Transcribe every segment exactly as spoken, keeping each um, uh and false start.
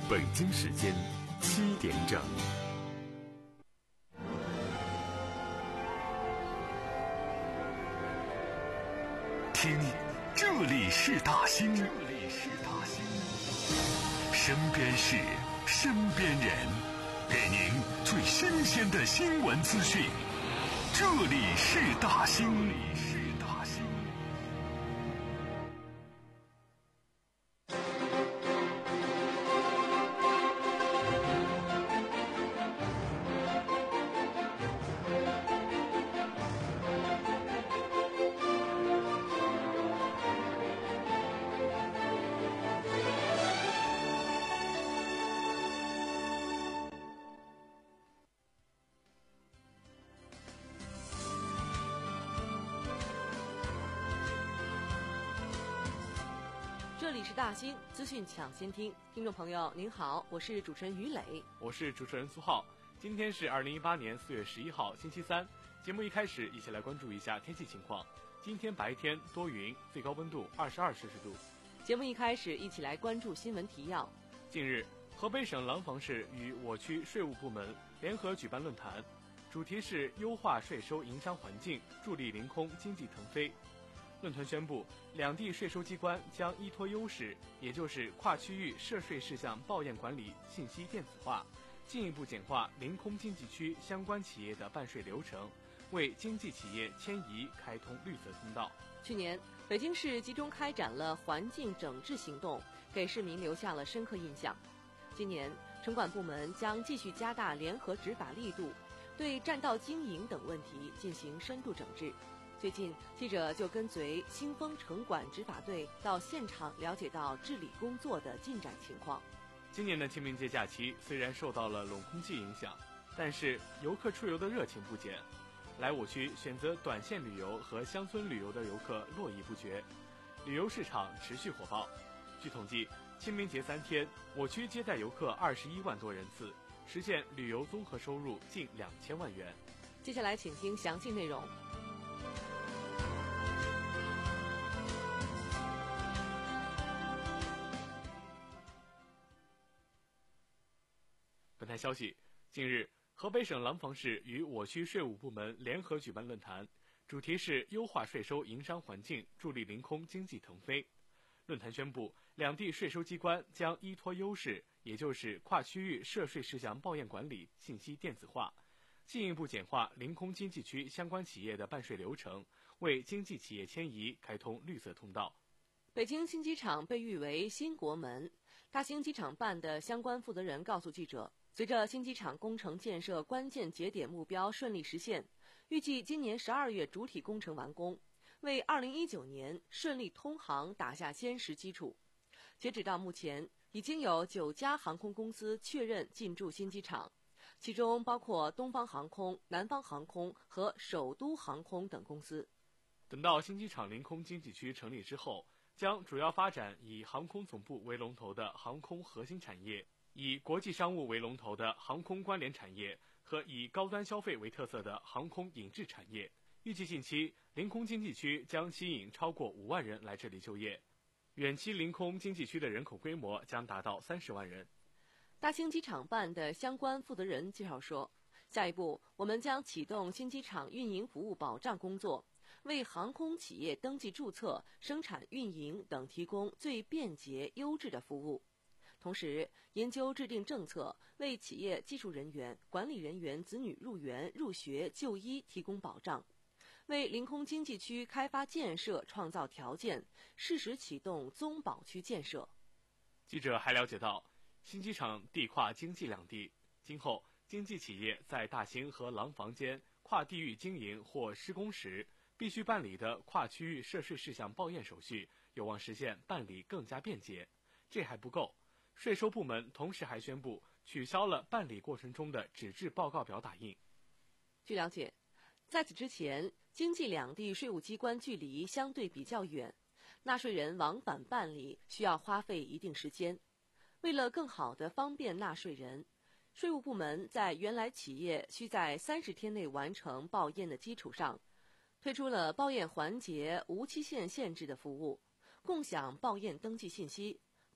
北京时间七点整。听，这里是大兴，这里是大兴，身边事，身边人，给您最新鲜的新闻资讯。这里是大兴，这里是大兴。 这里是大兴资讯抢先听，听众朋友您好，我是主持人于磊， 我是主持人苏浩。今天是二零一八年四月十一号，星期三。节目一开始，一起来关注一下天气情况。今天白天多云，最高温度二十二摄氏度。 节目一开始，一起来关注新闻提要。 近日，河北省廊坊市与我区税务部门联合举办论坛，主题是优化税收营商环境，助力临空经济腾飞。论坛宣布，两地税收机关将依托优势，也就是跨区域涉税事项报验管理信息电子化，进一步简化临空经济区相关企业的办税流程，为经济企业迁移开通绿色通道。 去年，北京市集中开展了环境整治行动，给市民留下了深刻印象。今年，城管部门将继续加大联合执法力度，对占道经营等问题进行深度整治。最近，记者就跟随新丰城管执法队到现场了解到治理工作的进展情况。 今年的清明节假期虽然受到了冷空气影响，但是游客出游的热情不减，来我区选择短线旅游和乡村旅游的游客络绎不绝，旅游市场持续火爆。据统计，清明节三天，我区接待游客二十一万多人次，实现旅游综合收入近两千万元。 接下来请听详细内容。 本台消息，近日，河北省廊坊市与我区税务部门联合举办论坛，主题是优化税收营商环境，助力临空经济腾飞。论坛宣布，两地税收机关将依托优势，也就是跨区域涉税事项报验管理信息电子化，进一步简化临空经济区相关企业的办税流程，为经济企业迁移开通绿色通道。 北京新机场被誉为新国门，大兴机场办的相关负责人告诉记者，随着新机场工程建设关键节点目标顺利实现，预计今年十二月主体工程完工，为二零一九年顺利通航打下坚实基础。截止到目前，已经有九家航空公司确认进驻新机场，其中包括东方航空、南方航空和首都航空等公司。 等到新机场临空经济区成立之后，将主要发展以航空总部为龙头的航空核心产业，以国际商务为龙头的航空关联产业和以高端消费为特色的航空引致产业。预计近期临空经济区将吸引超过五万人来这里就业，远期临空经济区的人口规模将达到三十万人。 大兴机场办的相关负责人介绍说，下一步我们将启动新机场运营服务保障工作，为航空企业登记注册、生产运营等提供最便捷优质的服务。同时，研究制定政策，为企业技术人员、管理人员子女入园、入学、就医提供保障，为临空经济区开发建设创造条件，适时启动综保区建设。 记者还了解到，新机场地跨京冀两地，今后经济企业在大兴和廊坊间跨地域经营或施工时，必须办理的跨区域涉税事项报验手续，有望实现办理更加便捷。这还不够，税收部门同时还宣布取消了办理过程中的纸质报告表打印。 据了解，在此之前，京冀两地税务机关距离相对比较远，纳税人往返办理需要花费一定时间。为了更好地方便纳税人，税务部门在原来企业需在三十天内完成报验的基础上，推出了报验环节无期限限制的服务，共享报验登记信息，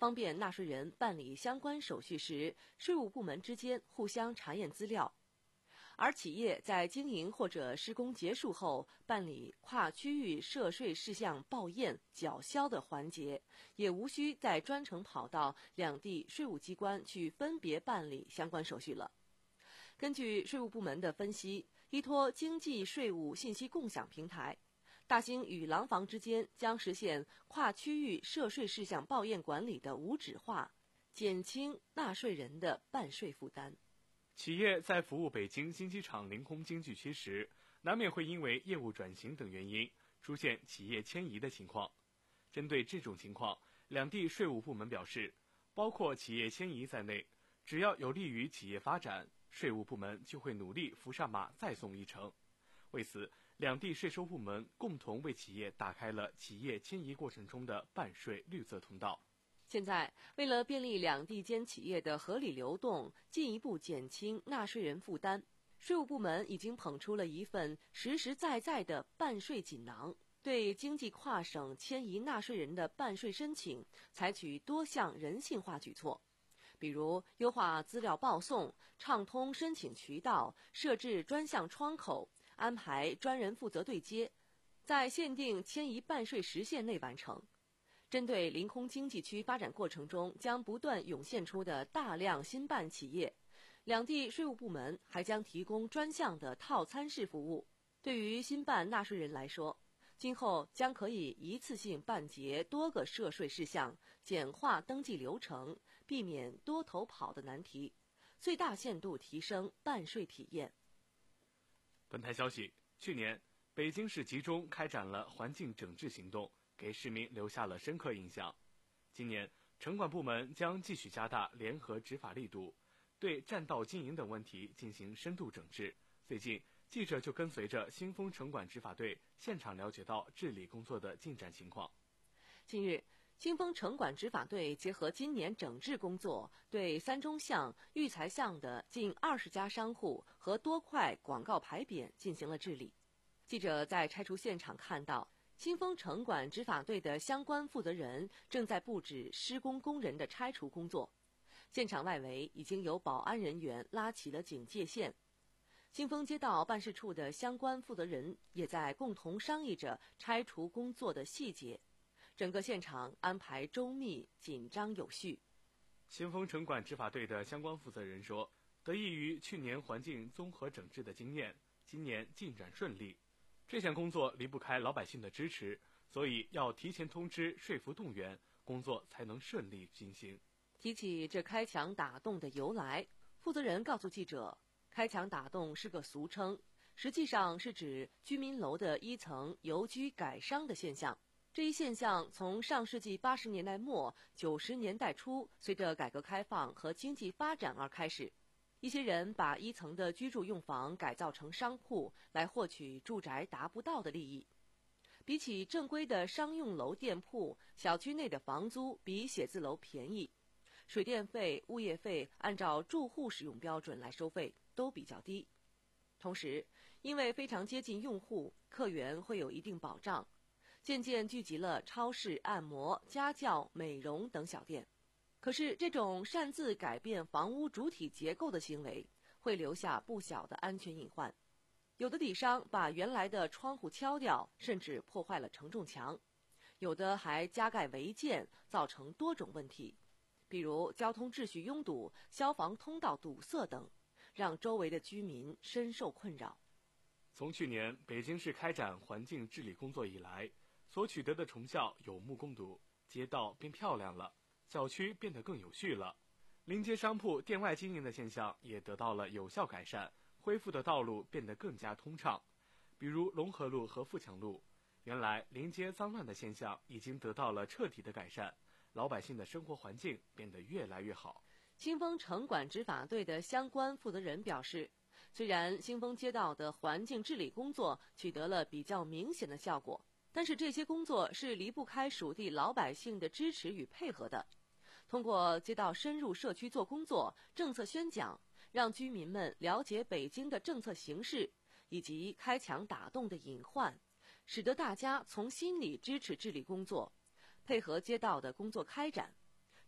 方便纳税人办理相关手续时，税务部门之间互相查验资料。而企业在经营或者施工结束后办理跨区域涉税事项报验、缴销的环节，也无需再专程跑到两地税务机关去分别办理相关手续了。根据税务部门的分析，依托经济税务信息共享平台，大兴与廊坊之间将实现跨区域涉税事项报验管理的无纸化，减轻纳税人的办税负担。 企业在服务北京新机场临空经济区时，难免会因为业务转型等原因出现企业迁移的情况。针对这种情况，两地税务部门表示，包括企业迁移在内，只要有利于企业发展，税务部门就会努力扶上马再送一程。为此，两地税收部门共同为企业打开了企业迁移过程中的办税绿色通道。 现在，为了便利两地间企业的合理流动，进一步减轻纳税人负担，税务部门已经捧出了一份实实在在的办税锦囊，对经济跨省迁移纳税人的办税申请采取多项人性化举措，比如优化资料报送、畅通申请渠道、设置专项窗口、安排专人负责对接，在限定迁移办税时限内完成。针对临空经济区发展过程中将不断涌现出的大量新办企业，两地税务部门还将提供专项的套餐式服务。对于新办纳税人来说，今后将可以一次性办结多个涉税事项，简化登记流程，避免多头跑的难题，最大限度提升办税体验。 本台消息，去年北京市集中开展了环境整治行动，给市民留下了深刻印象。今年，城管部门将继续加大联合执法力度，对占道经营等问题进行深度整治。最近，记者就跟随着新丰城管执法队现场了解到治理工作的进展情况。 近日，新丰城管执法队结合今年整治工作，对三中巷、育才巷的近二十家商户和多块广告牌匾进行了治理。记者在拆除现场看到，新丰城管执法队的相关负责人正在布置施工工人的拆除工作，现场外围已经有保安人员拉起了警戒线。新丰街道办事处的相关负责人也在共同商议着拆除工作的细节，整个现场安排周密、紧张有序。 新丰城管执法队的相关负责人说，得益于去年环境综合整治的经验，今年进展顺利。这项工作离不开老百姓的支持，所以要提前通知、说服动员，工作才能顺利进行。 提起这开墙打洞的由来，负责人告诉记者，开墙打洞是个俗称，实际上是指居民楼的一层由居改商的现象。这一现象从上世纪八十年代末、九十年代初，随着改革开放和经济发展而开始。一些人把一层的居住用房改造成商铺，来获取住宅达不到的利益。比起正规的商用楼店铺，小区内的房租比写字楼便宜，水电费、物业费按照住户使用标准来收费都比较低。同时，因为非常接近用户，客源会有一定保障，渐渐聚集了超市、按摩、家教、美容等小店。可是，这种擅自改变房屋主体结构的行为，会留下不小的安全隐患。有的底商把原来的窗户敲掉，甚至破坏了承重墙；有的还加盖违建，造成多种问题，比如交通秩序拥堵、消防通道堵塞等，让周围的居民深受困扰。 从去年北京市开展环境治理工作以来，所取得的成效有目共睹，街道变漂亮了，小区变得更有序了，临街商铺店外经营的现象也得到了有效改善，恢复的道路变得更加通畅。比如龙河路和富强路，原来临街脏乱的现象已经得到了彻底的改善，老百姓的生活环境变得越来越好。 新丰城管执法队的相关负责人表示，虽然新丰街道的环境治理工作取得了比较明显的效果，但是这些工作是离不开属地老百姓的支持与配合的。通过街道深入社区做工作、政策宣讲，让居民们了解北京的政策形势以及开墙打洞的隐患，使得大家从心里支持治理工作，配合街道的工作开展。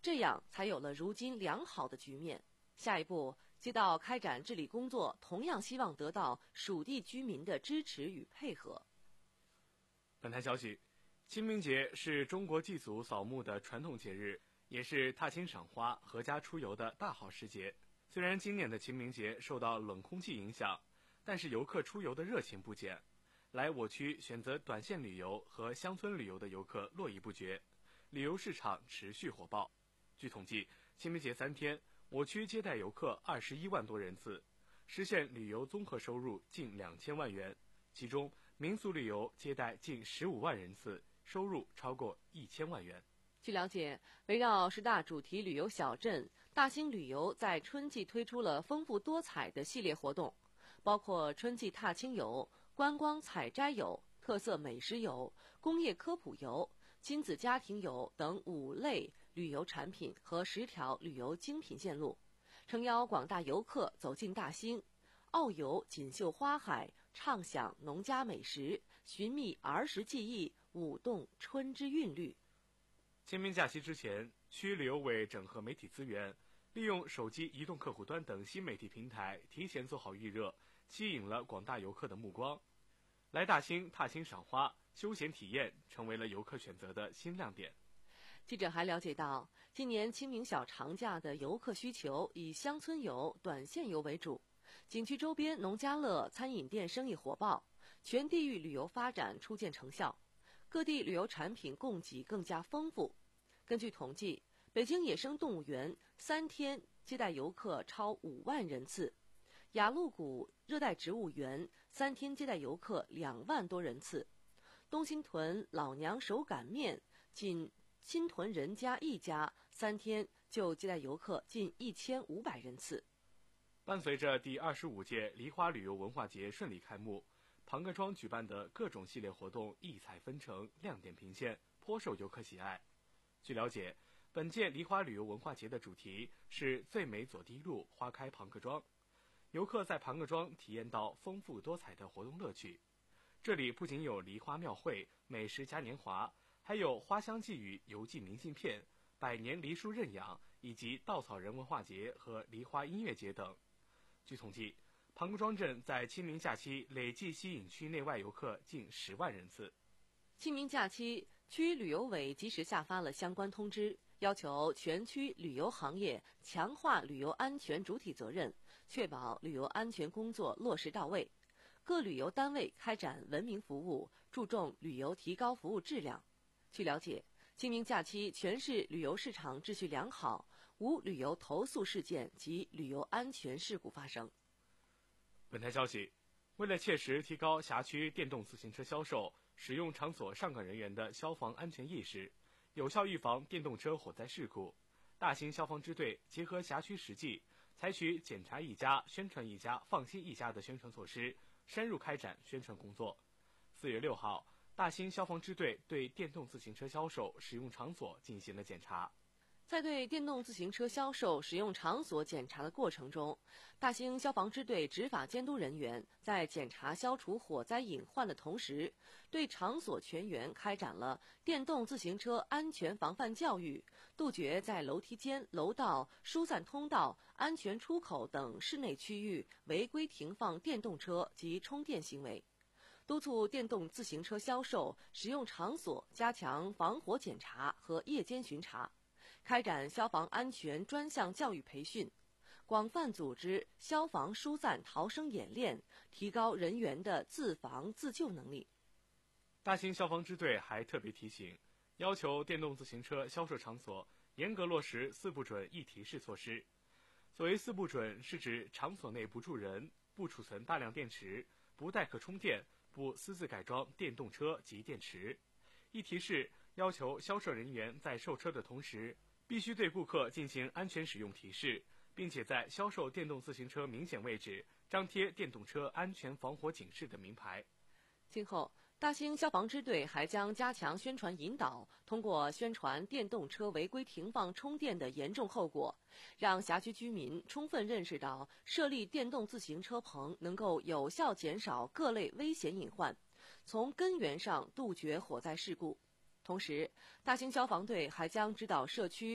这样才有了如今良好的局面。下一步，街道开展治理工作，同样希望得到属地居民的支持与配合。 本台消息，清明节是中国祭祖扫墓的传统节日，也是踏青赏花、阖家出游的大好时节。虽然今年的清明节受到冷空气影响，但是游客出游的热情不减，来我区选择短线旅游和乡村旅游的游客络绎不绝，旅游市场持续火爆。据统计，清明节三天，我区接待游客二十一万多人次，实现旅游综合收入近两千万元，其中民俗旅游接待近十五万人次，收入超过一千万元。 据了解，围绕十大主题旅游小镇，大兴旅游在春季推出了丰富多彩的系列活动，包括春季踏青游、观光采摘游、特色美食游、工业科普游、亲子家庭游等五类旅游产品和十条旅游精品线路，诚邀广大游客走进大兴，遨游锦绣花海，畅享农家美食，寻觅儿时记忆，舞动春之韵律。 清明假期之前，区旅游委整合媒体资源，利用手机移动客户端等新媒体平台提前做好预热，吸引了广大游客的目光。来大兴踏青赏花、休闲体验成为了游客选择的新亮点。 记者还了解到，今年清明小长假的游客需求以乡村游、短线游为主，景区周边农家乐、餐饮店生意火爆，全地域旅游发展初见成效，各地旅游产品供给更加丰富。根据统计，北京野生动物园三天接待游客超五万人次，雅鹿谷热带植物园三天接待游客两万多人次，东新屯老娘手擀面仅新屯人家一家三天就接待游客近一千五百人次。 伴随着第二十五届梨花旅游文化节顺利开幕，庞各庄举办的各种系列活动异彩纷呈，亮点频现，颇受游客喜爱。据了解，本届梨花旅游文化节的主题是最美左堤路，花开庞各庄。游客在庞各庄体验到丰富多彩的活动乐趣。这里不仅有梨花庙会、美食嘉年华，还有花香寄语、邮寄明信片、百年梨树认养，以及稻草人文化节和梨花音乐节等。据统计，庞各庄镇在清明假期累计吸引区内外游客近十万人次。 清明假期，区旅游委及时下发了相关通知，要求全区旅游行业强化旅游安全主体责任，确保旅游安全工作落实到位。各旅游单位开展文明服务，注重旅游提高服务质量。据了解，清明假期全市旅游市场秩序良好，无旅游投诉事件及旅游安全事故发生。 本台消息，为了切实提高辖区电动自行车销售、使用场所上岗人员的消防安全意识，有效预防电动车火灾事故，大兴消防支队结合辖区实际，采取检查一家、宣传一家、放心一家的宣传措施，深入开展宣传工作。四月六号，大兴消防支队对电动自行车销售使用场所进行了检查。 在对电动自行车销售使用场所检查的过程中，大兴消防支队执法监督人员在检查消除火灾隐患的同时，对场所全员开展了电动自行车安全防范教育，杜绝在楼梯间、楼道、疏散通道、安全出口等室内区域违规停放电动车及充电行为，督促电动自行车销售使用场所加强防火检查和夜间巡查，开展消防安全专项教育培训，广泛组织消防疏散逃生演练，提高人员的自防自救能力。 大兴消防支队还特别提醒，要求电动自行车销售场所严格落实四不准一提示措施。所谓四不准，是指场所内不住人、不储存大量电池、不代客充电、不私自改装电动车及电池。一提示要求销售人员在售车的同时，必须对顾客进行安全使用提示，并且在销售电动自行车明显位置张贴电动车安全防火警示的名牌。 今后，大兴消防支队还将加强宣传引导，通过宣传电动车违规停放充电的严重后果，让辖区居民充分认识到设立电动自行车棚能够有效减少各类危险隐患，从根源上杜绝火灾事故。同时，大兴消防队还将指导社区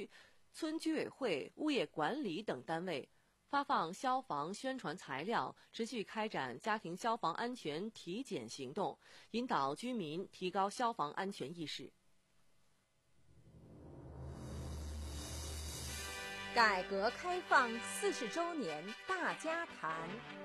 村居委会、物业管理等单位发放消防宣传材料，持续开展家庭消防安全体检行动，引导居民提高消防安全意识。 改革开放四十周年大家谈。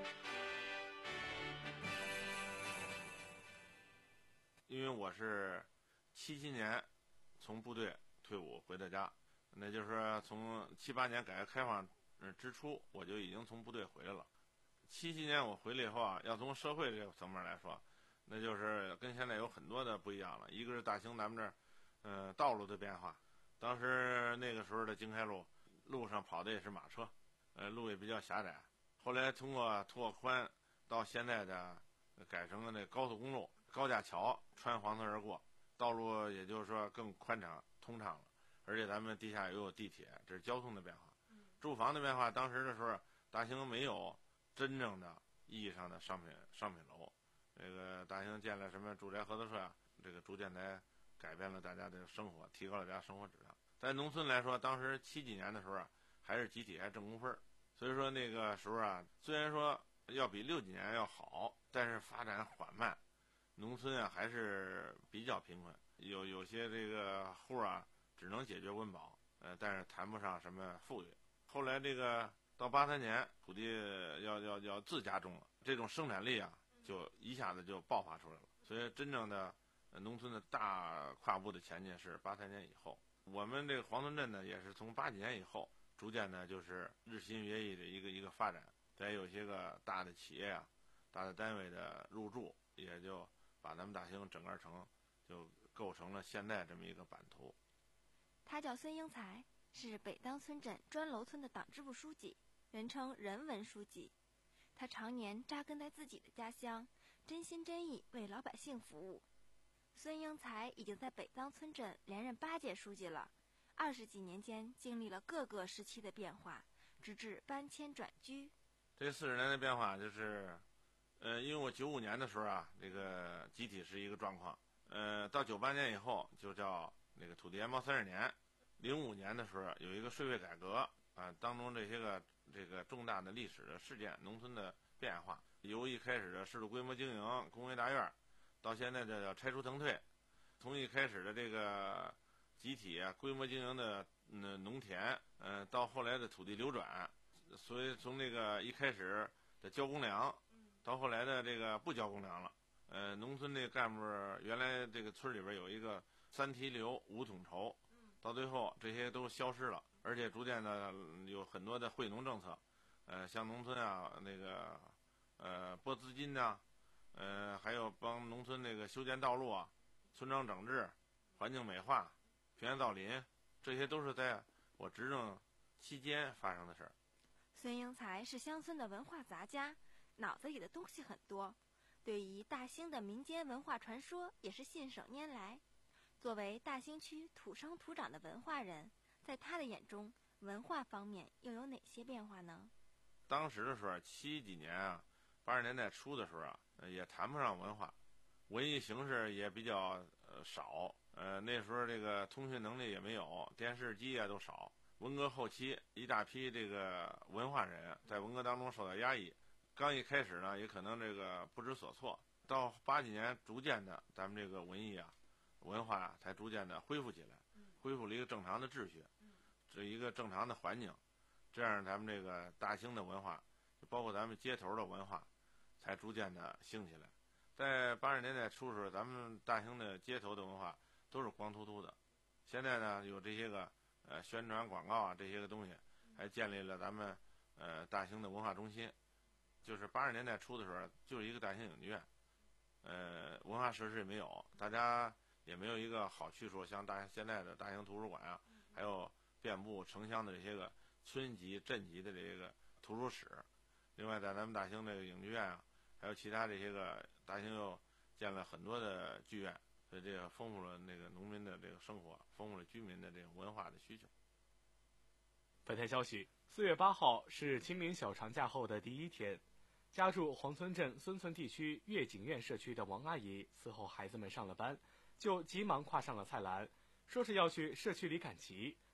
因为我是七七年从部队退伍回的家，那就是说从七八年改革开放之初，我就已经从部队回来了。七七年我回来以后啊，要从社会这个层面来说，那就是跟现在有很多的不一样了。一个是大兴咱们这儿，呃，道路的变化。当时那个时候的京开路，路上跑的也是马车，呃，路也比较狭窄。后来通过拓宽，到现在的改成了那高速公路，高架桥穿黄河而过，道路也就是说更宽敞通畅了。而且咱们地下又有地铁，这是交通的变化。住房的变化，当时的时候，大兴没有真正的意义上的商品商品楼。这个大兴建了什么住宅合作社啊，这个逐渐来改变了大家的生活，提高了大家生活质量。在农村来说，当时七几年的时候啊，还是集体还挣工分，所以说那个时候啊，虽然说要比六几年要好，但是发展缓慢，农村啊还是比较贫困，有有些这个户啊只能解决温饱，呃，但是谈不上什么富裕。后来这个到八三年，土地要要要自家种了，这种生产力啊就一下子就爆发出来了。所以真正的农村的大跨步的前进是八三年以后。我们这个黄村镇呢，也是从八几年以后，逐渐的就是日新月异的一个一个发展。再有些个大的企业啊、大的单位的入驻，也就把咱们大兴整个城就构成了现在这么一个版图。 他叫孙英才，是北当村镇砖楼村的党支部书记，人称人文书记。他常年扎根在自己的家乡，真心真意为老百姓服务。孙英才已经在北当村镇连任八届书记了，二十几年间经历了各个时期的变化，直至搬迁转居。 这四十年的变化就是，呃，因为我九五年的时候啊，这个集体是一个状况，呃，到九八年以后就叫那个土地研报三十年，零五年的时候有一个税费改革啊，当中这些个这个重大的历史的事件，农村的变化，由一开始的适度规模经营工业大院，到现在的叫拆除腾退，从一开始的这个集体啊规模经营的嗯农田，呃，到后来的土地流转，所以从这个一开始的交公粮，到后来的这个不交公粮了，呃，农村这干部原来这个村里边有一个三提留五统筹，到最后这些都消失了，而且逐渐的有很多的惠农政策，呃，像农村啊那个呃拨资金呐、啊。呃，还有帮农村那个修建道路啊、村庄整治、环境美化、平原造林，这些都是在我执政期间发生的事儿。 孙英才是乡村的文化杂家，脑子里的东西很多，对于大兴的民间文化传说也是信手拈来。作为大兴区土生土长的文化人，在他的眼中，文化方面又有哪些变化呢？ 当时的时候，七几年啊，八十年代初的时候啊，也谈不上文化，文艺形式也比较呃少，呃那时候这个通讯能力也没有，电视机啊都少。文革后期，一大批这个文化人在文革当中受到压抑，刚一开始呢，也可能这个不知所措。到八几年，逐渐的，咱们这个文艺啊、文化啊，才逐渐的恢复起来，恢复了一个正常的秩序，这一个正常的环境，这样咱们这个大兴的文化，就包括咱们街头的文化，才逐渐的兴起来。在八十年代初时候，咱们大兴的街头的文化都是光秃秃的，现在呢，有这些个呃宣传广告啊这些个东西，还建立了咱们呃大兴的文化中心。就是八十年代初的时候，就是一个大兴影剧院，呃文化设施也没有，大家也没有一个好去处，像大现在的大兴图书馆啊，还有遍布城乡的这些个村级镇级的这个图书室。另外在咱们大兴这个影剧院啊，还有其他这些个大兴又建了很多的剧院，所以这个丰富了那个农民的这个生活，丰富了居民的这种文化的需求。 本台消息，四月八号是清明小长假后的第一天，家住黄村镇孙村地区悦景苑社区的王阿姨伺候孩子们上了班，就急忙跨上了菜篮，说是要去社区里赶集，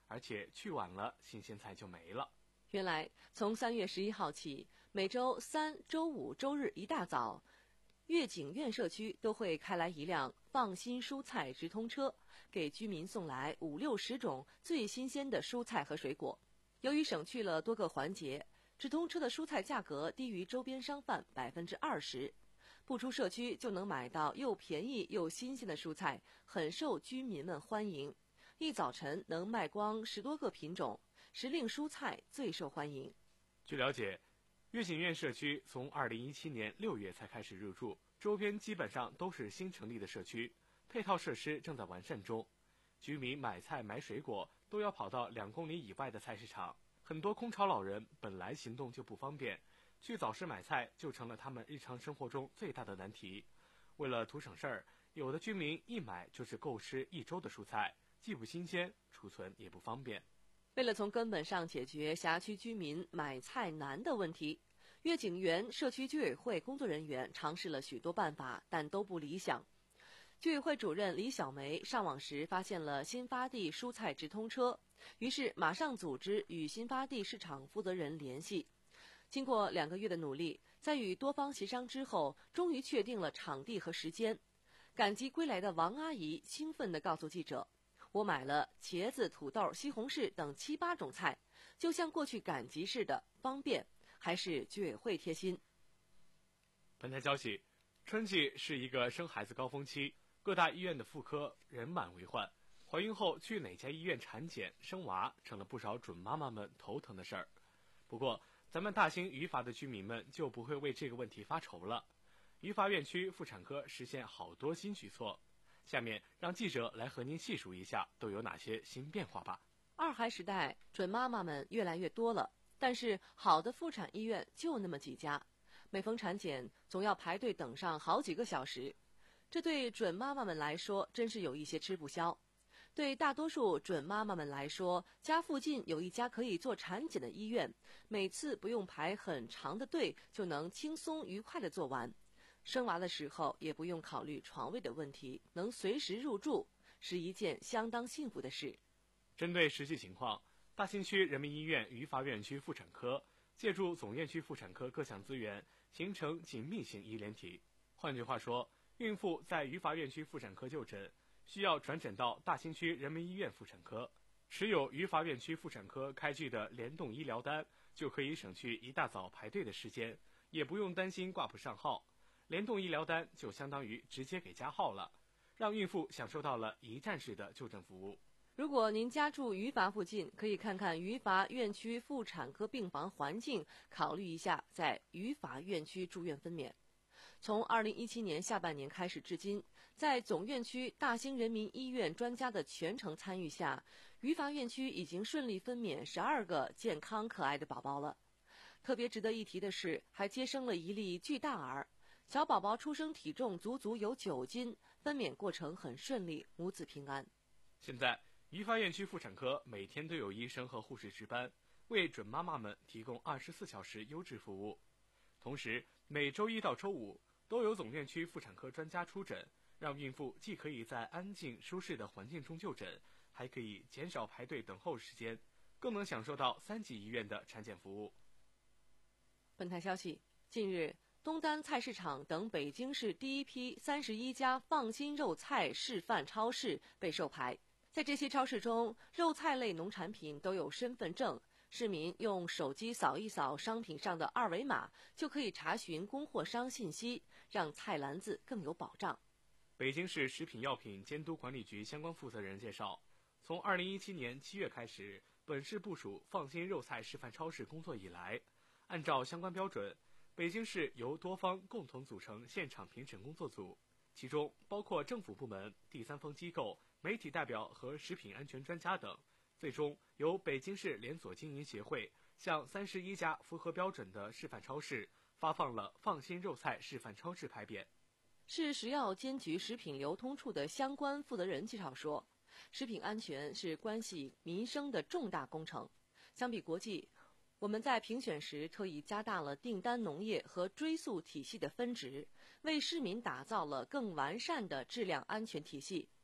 而且去晚了，新鲜菜就没了。 原来，从三月十一号起，每周三、周五、周日一大早，悦景苑社区都会开来一辆放心蔬菜直通车，给居民送来五六十种最新鲜的蔬菜和水果。由于省去了多个环节，直通车的蔬菜价格低于周边商贩百分之二十，不出社区就能买到又便宜又新鲜的蔬菜，很受居民们欢迎。一早晨能卖光十多个品种，时令蔬菜最受欢迎。 据了解，悦景苑社区从二零一七年六月才开始入驻，周边基本上都是新成立的社区，配套设施正在完善中。居民买菜买水果都要跑到两公里以外的菜市场，很多空巢老人本来行动就不方便，去早市买菜就成了他们日常生活中最大的难题。为了图省事儿，有的居民一买就是够吃一周的蔬菜，既不新鲜，储存也不方便。 为了从根本上解决辖区居民买菜难的问题，悦景园社区居委会工作人员尝试了许多办法，但都不理想。居委会主任李小梅上网时发现了新发地蔬菜直通车，于是马上组织与新发地市场负责人联系。经过两个月的努力，在与多方协商之后，终于确定了场地和时间。赶集归来的王阿姨兴奋地告诉记者，我买了茄子、土豆、西红柿等七八种菜，就像过去赶集似的，方便，还是居委会贴心。 本台消息，春季是一个生孩子高峰期，各大医院的妇科人满为患，怀孕后去哪家医院产检、生娃成了不少准妈妈们头疼的事儿。不过，咱们大兴余阀的居民们就不会为这个问题发愁了。余阀院区妇产科实现好多新举措，下面让记者来和您细数一下都有哪些新变化吧。 二孩时代，准妈妈们越来越多了，但是好的妇产医院就那么几家，每逢产检总要排队等上好几个小时，这对准妈妈们来说真是有一些吃不消。对大多数准妈妈们来说，家附近有一家可以做产检的医院，每次不用排很长的队就能轻松愉快地做完，生娃的时候也不用考虑床位的问题，能随时入住，是一件相当幸福的事。 针对实际情况，大兴区人民医院余阀院区妇产科借助总院区妇产科各项资源，形成紧密型医联体。换句话说，孕妇在余阀院区妇产科就诊，需要转诊到大兴区人民医院妇产科，持有余阀院区妇产科开具的联动医疗单，就可以省去一大早排队的时间，也不用担心挂不上号。联动医疗单就相当于直接给加号了，让孕妇享受到了一站式的就诊服务。 如果您家住余阀附近，可以看看余阀院区妇产科病房环境，考虑一下在余阀院区住院分娩。从二零一七年下半年开始至今，在总院区大兴人民医院专家的全程参与下，余阀院区已经顺利分娩十二个健康可爱的宝宝了。特别值得一提的是，还接生了一例巨大儿，小宝宝出生体重足足有九斤，分娩过程很顺利，母子平安。 现在余阀院区妇产科每天都有医生和护士值班，为准妈妈们提供二十四小时优质服务。同时，每周一到周五都有总院区妇产科专家出诊，让孕妇既可以在安静舒适的环境中就诊，还可以减少排队等候时间，更能享受到三级医院的产检服务。 本台消息，近日东单菜市场等北京市第一批三十一家放心肉菜示范超市被授牌。在这些超市中，肉菜类农产品都有身份证，市民用手机扫一扫商品上的二维码，就可以查询供货商信息，让菜篮子更有保障。 北京市食品药品监督管理局相关负责人介绍，从二零一七年七月开始，本市部署放心肉菜示范超市工作以来，按照相关标准，北京市由多方共同组成现场评审工作组，其中包括政府部门、第三方机构、媒体代表和食品安全专家等，最终由北京市连锁经营协会向三十一家符合标准的示范超市发放了放心肉菜示范超市牌匾。 市食药监局食品流通处的相关负责人介绍说，食品安全是关系民生的重大工程。相比国际，我们在评选时特意加大了订单农业和追溯体系的分值，为市民打造了更完善的质量安全体系。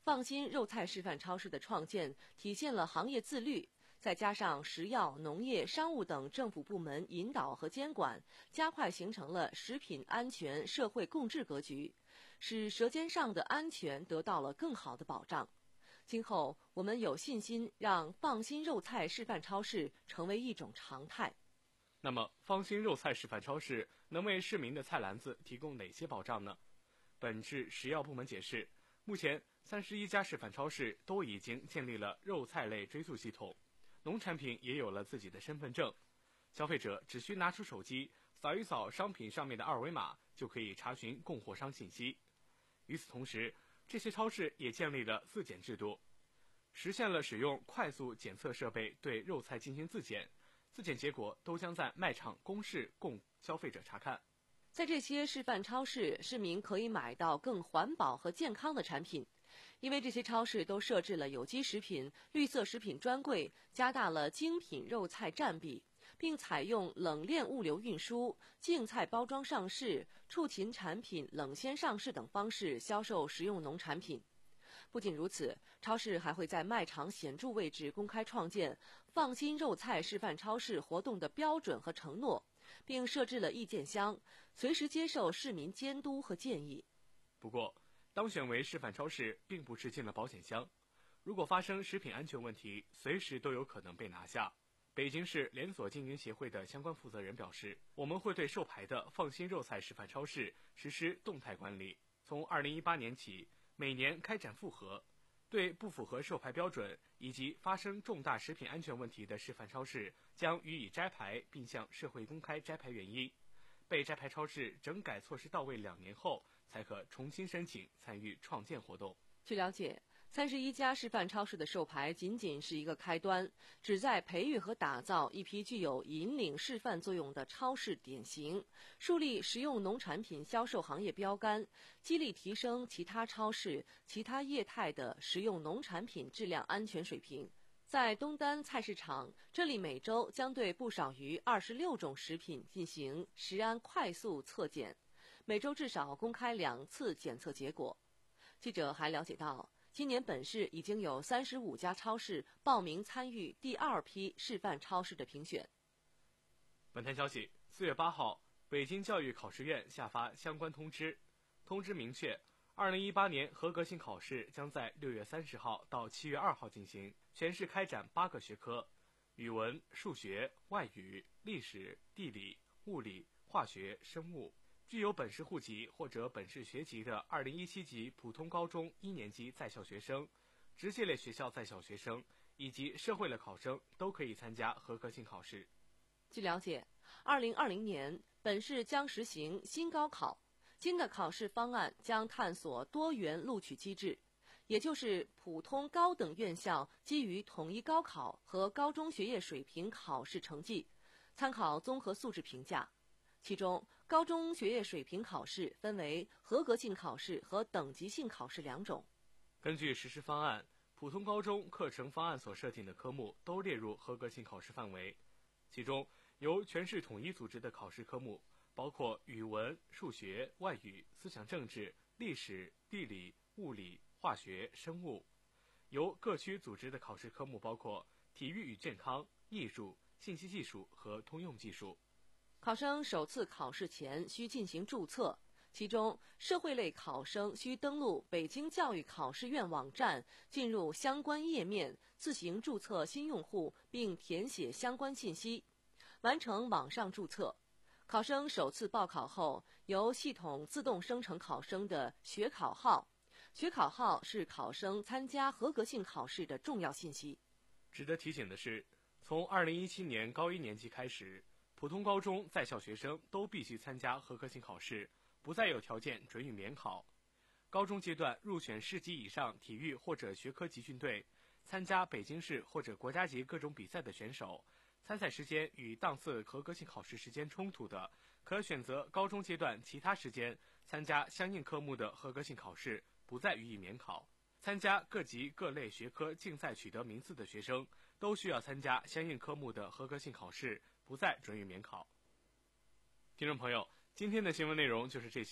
放心肉菜示范超市的创建体现了行业自律，再加上食药、农业、商务等政府部门引导和监管，加快形成了食品安全社会共治格局，使舌尖上的安全得到了更好的保障。今后我们有信心让放心肉菜示范超市成为一种常态。 那么，放心肉菜示范超市能为市民的菜篮子提供哪些保障呢？本市食药部门解释，目前三十一家示范超市都已经建立了肉菜类追溯系统，农产品也有了自己的身份证，消费者只需拿出手机扫一扫商品上面的二维码，就可以查询供货商信息。与此同时，这些超市也建立了自检制度，实现了使用快速检测设备对肉菜进行自检，自检结果都将在卖场公示供消费者查看。 在这些示范超市，市民可以买到更环保和健康的产品，因为这些超市都设置了有机食品、绿色食品专柜，加大了精品肉菜占比，并采用冷链物流运输、净菜包装上市、畜禽产品冷鲜上市等方式销售食用农产品。不仅如此，超市还会在卖场显著位置公开创建放心肉菜示范超市活动的标准和承诺，并设置了意见箱，随时接受市民监督和建议。 不过，当选为示范超市并不是进了保险箱，如果发生食品安全问题，随时都有可能被拿下。北京市连锁经营协会的相关负责人表示，我们会对授牌的放心肉菜示范超市实施动态管理，从二零一八年起每年开展复核，对不符合授牌标准以及发生重大食品安全问题的示范超市将予以摘牌，并向社会公开摘牌原因。被摘牌超市整改措施到位两年后，才可重新申请参与创建活动。 据了解，三十一家示范超市的授牌仅仅是一个开端，旨在培育和打造一批具有引领示范作用的超市典型，树立食用农产品销售行业标杆，激励提升其他超市、其他业态的食用农产品质量安全水平。在东单菜市场，这里每周将对不少于二十六种食品进行食安快速测检，每周至少公开两次检测结果。记者还了解到，今年本市已经有三十五家超市报名参与第二批示范超市的评选。 本台消息，四月八号，北京教育考试院下发相关通知，通知明确，二零一八年合格性考试将在六月三十号到七月二号进行，全市开展八个学科：语文、数学、外语、历史、地理、物理、化学、生物。具有本市户籍或者本市学籍的二零一七级普通高中一年级在校学生、职业类学校在校学生以及社会类考生都可以参加合格性考试。 据了解，二零二零年本市将实行新高考，新的考试方案将探索多元录取机制，也就是普通高等院校基于统一高考和高中学业水平考试成绩，参考综合素质评价。其中，高中学业水平考试分为合格性考试和等级性考试两种。 根据实施方案，普通高中课程方案所设定的科目都列入合格性考试范围。其中，由全市统一组织的考试科目包括语文、数学、外语、思想政治、历史、地理、物理、化学、生物；由各区组织的考试科目包括体育与健康、艺术、信息技术和通用技术。 考生首次考试前需进行注册，其中社会类考生需登录北京教育考试院网站，进入相关页面自行注册新用户，并填写相关信息，完成网上注册。考生首次报考后，由系统自动生成考生的学考号，学考号是考生参加合格性考试的重要信息。 值得提醒的是，从二零一七年高一年级开始，普通高中在校学生都必须参加合格性考试，不再有条件准予免考。高中阶段入选市级以上体育或者学科集训队，参加北京市或者国家级各种比赛的选手，参赛时间与当次合格性考试时间冲突的，可选择高中阶段其他时间参加相应科目的合格性考试，不再予以免考。参加各级各类学科竞赛取得名次的学生，都需要参加相应科目的合格性考试，不再准予免考。听众朋友，今天的新闻内容就是这些，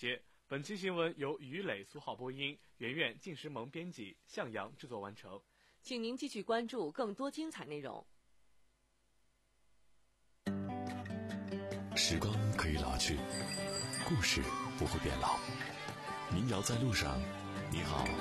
本期新闻由于磊、苏浩播音，圆圆、晋时萌编辑，向阳制作完成。 请您继续关注更多精彩内容。 时光可以老去，故事不会变老。民谣在路上，你好。